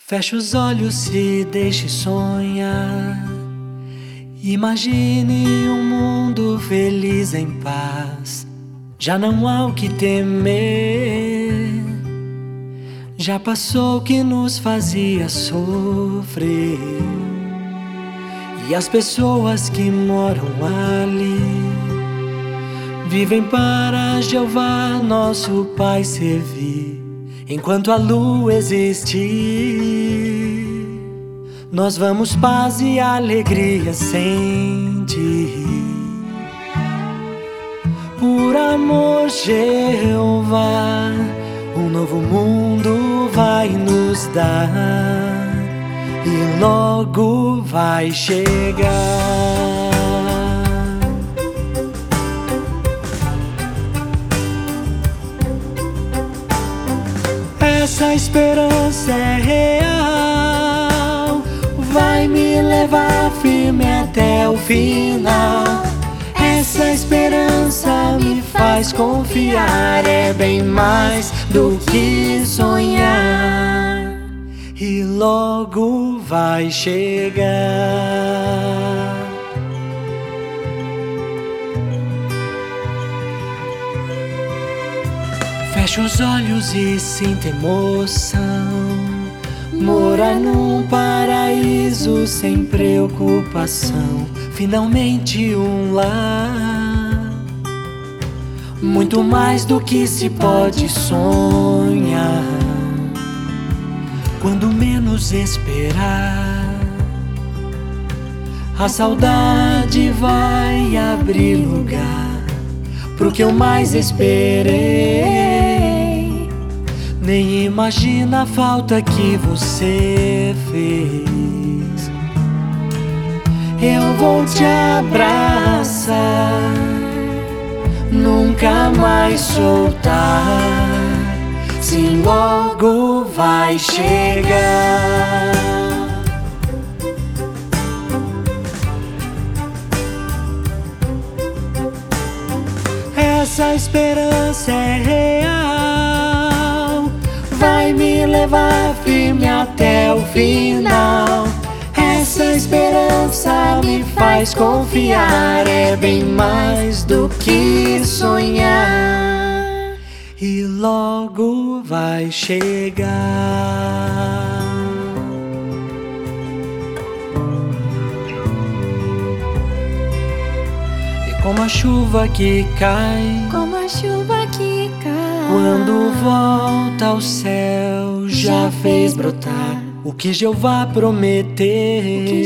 Feche os olhos e deixe sonhar. Imagine um mundo feliz em paz. Já não há o que temer. Já passou o que nos fazia sofrer. E as pessoas que moram ali vivem para Jeová, nosso Pai, servir. Enquanto a lua existir, nós vamos paz e alegria sentir. Por amor, Jeová, um novo mundo vai nos dar e logo vai chegar. Essa esperança é real, vai me levar firme até o final. Essa esperança me faz confiar, é bem mais do que sonhar e logo vai chegar. Feche os olhos e sinta emoção. Morar num paraíso sem preocupação. Finalmente um lar, muito mais do que se pode sonhar. Quando menos esperar, a saudade vai abrir lugar pro que eu mais esperei. Nem imagina a falta que você fez. Eu vou te abraçar, nunca mais soltar. Sim, logo vai chegar. Essa esperança é real, vai me levar firme até o final. Essa esperança me faz confiar, é bem mais do que sonhar e logo vai chegar. E como a chuva que cai, como a chuva que cai, quando volta ao céu, já fez brotar o que Jeová prometeu.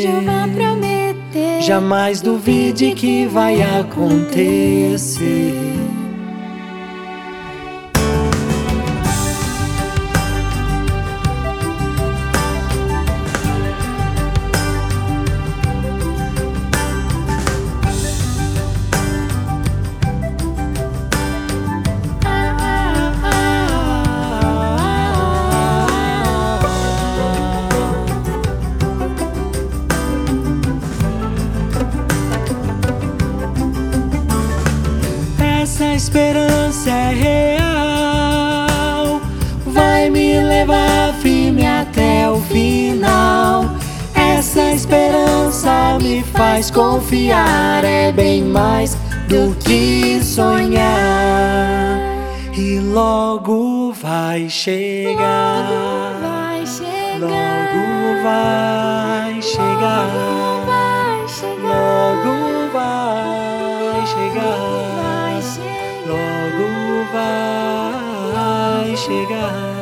Jamais duvide que vai acontecer. Essa esperança é real, vai me levar firme até o final. Essa esperança me faz confiar, é bem mais do que sonhar e logo vai chegar. Logo vai chegar. Logo vai chegar. Logo vai chegar.